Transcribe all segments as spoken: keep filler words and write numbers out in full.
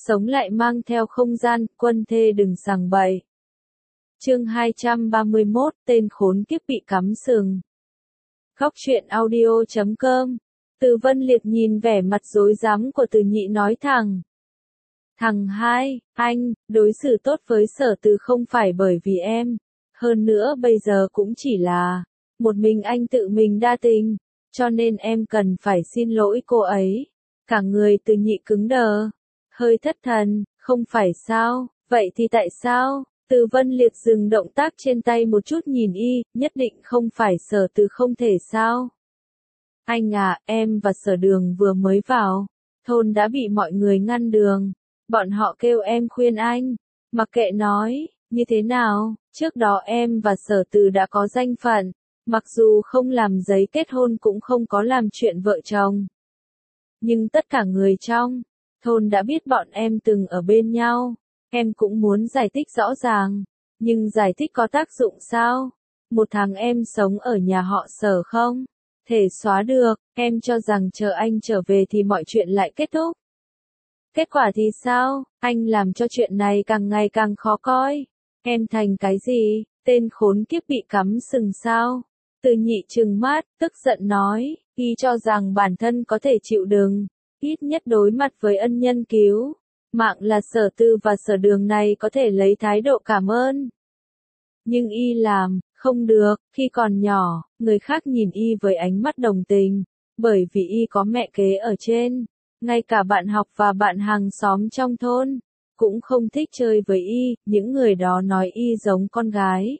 sống lại mang theo không gian, quân thê đừng sằng bậy. Chương hai trăm ba mươi mốt, tên khốn kiếp bị cắm sừng. Góc truyện audio chấm com. Từ Vân Liệt nhìn vẻ mặt rối rắm của Từ Nhị nói thẳng. Thằng hai, anh, đối xử tốt với Sở Từ không phải bởi vì em. Hơn nữa bây giờ cũng chỉ là, một mình anh tự mình đa tình, cho nên em cần phải xin lỗi cô ấy. Cả người Từ Nhị cứng đờ, hơi thất thần, không phải sao, vậy thì tại sao? Từ Vân Liệt dừng động tác trên tay một chút nhìn y, nhất định không phải Sở Từ không thể sao? Anh à, em và Sở Đường vừa mới vào, thôn đã bị mọi người ngăn đường, bọn họ kêu em khuyên anh, mặc kệ nói, như thế nào, trước đó em và Sở Từ đã có danh phận, mặc dù không làm giấy kết hôn cũng không có làm chuyện vợ chồng. Nhưng tất cả người trong thôn đã biết bọn em từng ở bên nhau. Em cũng muốn giải thích rõ ràng, nhưng giải thích có tác dụng sao? Một tháng em sống ở nhà họ Sở không thể xóa được, em cho rằng chờ anh trở về thì mọi chuyện lại kết thúc. Kết quả thì sao? Anh làm cho chuyện này càng ngày càng khó coi. Em thành cái gì? Tên khốn kiếp bị cắm sừng sao? Từ Nhị trừng mắt, tức giận nói, y cho rằng bản thân có thể chịu đựng, ít nhất đối mặt với ân nhân cứu mạng là Sở Từ và Sở Đường này có thể lấy thái độ cảm ơn. Nhưng y làm, không được, khi còn nhỏ, người khác nhìn y với ánh mắt đồng tình, bởi vì y có mẹ kế ở trên, ngay cả bạn học và bạn hàng xóm trong thôn, cũng không thích chơi với y, những người đó nói y giống con gái.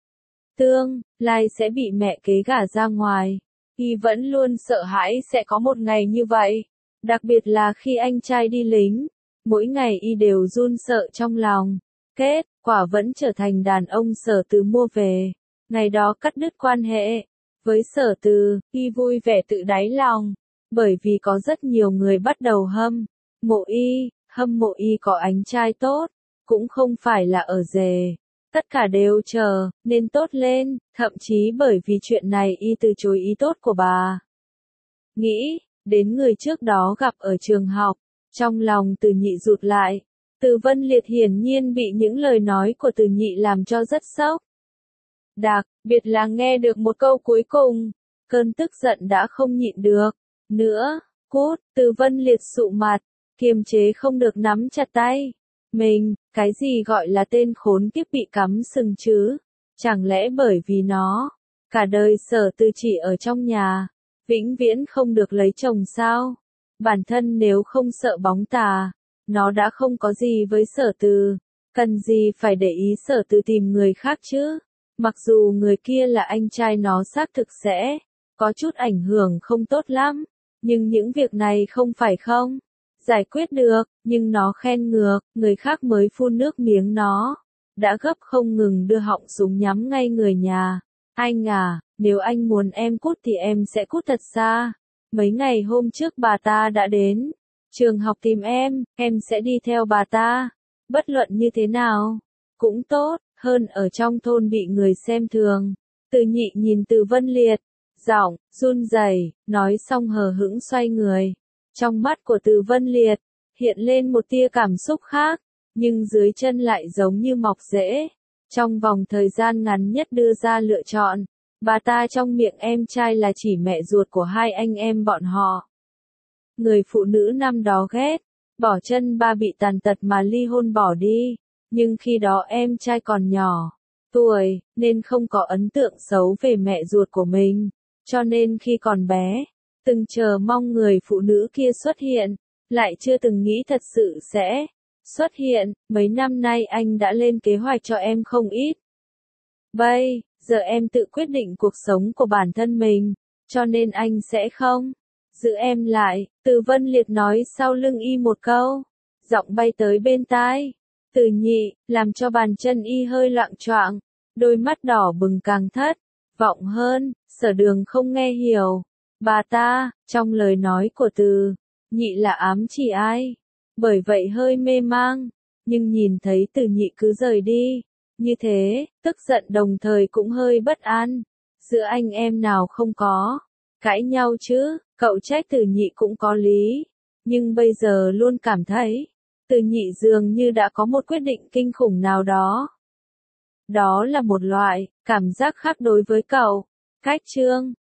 Tương lai sẽ bị mẹ kế gả ra ngoài, y vẫn luôn sợ hãi sẽ có một ngày như vậy, đặc biệt là khi anh trai đi lính. Mỗi ngày y đều run sợ trong lòng, kết quả vẫn trở thành đàn ông Sở Từ mua về. Ngày đó cắt đứt quan hệ với Sở Từ, y vui vẻ tự đáy lòng, bởi vì có rất nhiều người bắt đầu hâm mộ y, hâm mộ y có anh trai tốt, cũng không phải là ở rể. Tất cả đều chờ nên tốt lên, thậm chí bởi vì chuyện này y từ chối ý tốt của bà. Nghĩ đến người trước đó gặp ở trường học, trong lòng Từ Nhị rụt lại. Từ Vân Liệt hiển nhiên bị những lời nói của Từ Nhị làm cho rất sốc. Đặc biệt là nghe được một câu cuối cùng, cơn tức giận đã không nhịn được nữa. Cút, Từ Vân Liệt sụ mặt, kiềm chế không được nắm chặt tay mình. Cái gì gọi là tên khốn kiếp bị cắm sừng chứ? Chẳng lẽ bởi vì nó cả đời Sở Từ chỉ ở trong nhà, vĩnh viễn không được lấy chồng sao? Bản thân nếu không sợ bóng tà, nó đã không có gì với Sở Từ, cần gì phải để ý Sở Từ tìm người khác chứ? Mặc dù người kia là anh trai nó xác thực sẽ có chút ảnh hưởng không tốt lắm, nhưng những việc này không phải không giải quyết được, nhưng nó khen ngược, người khác mới phun nước miếng nó đã gấp không ngừng đưa họng súng nhắm ngay người nhà. Anh à, nếu anh muốn em cút thì em sẽ cút thật xa. Mấy ngày hôm trước bà ta đã đến trường học tìm em, em sẽ đi theo bà ta. Bất luận như thế nào, cũng tốt, hơn ở trong thôn bị người xem thường. Từ Nhị nhìn Từ Vân Liệt, giọng run rẩy, nói xong hờ hững xoay người. Trong mắt của Từ Vân Liệt hiện lên một tia cảm xúc khác, nhưng dưới chân lại giống như mọc rễ. Trong vòng thời gian ngắn nhất đưa ra lựa chọn, bà ta trong miệng em trai là chỉ mẹ ruột của hai anh em bọn họ. Người phụ nữ năm đó ghét bỏ chân ba bị tàn tật mà ly hôn bỏ đi, nhưng khi đó em trai còn nhỏ tuổi, nên không có ấn tượng xấu về mẹ ruột của mình, cho nên khi còn bé, từng chờ mong người phụ nữ kia xuất hiện, lại chưa từng nghĩ thật sự sẽ xuất hiện. Mấy năm nay anh đã lên kế hoạch cho em không ít. Bây giờ em tự quyết định cuộc sống của bản thân mình, cho nên anh sẽ không giữ em lại. Từ Vân Liệt nói sau lưng y một câu, giọng bay tới bên tai Từ Nhị, làm cho bàn chân y hơi loạng choạng, đôi mắt đỏ bừng càng thất vọng hơn. Sở Đường không nghe hiểu bà ta trong lời nói của Từ Nhị là ám chỉ ai, bởi vậy hơi mê mang, nhưng nhìn thấy Từ Nhị cứ rời đi như thế, tức giận đồng thời cũng hơi bất an. Giữa anh em nào không có cãi nhau chứ? Cậu trách Từ Nhị cũng có lý, nhưng bây giờ luôn cảm thấy Từ Nhị dường như đã có một quyết định kinh khủng nào đó. Đó là một loại cảm giác khác đối với cậu. Cách chương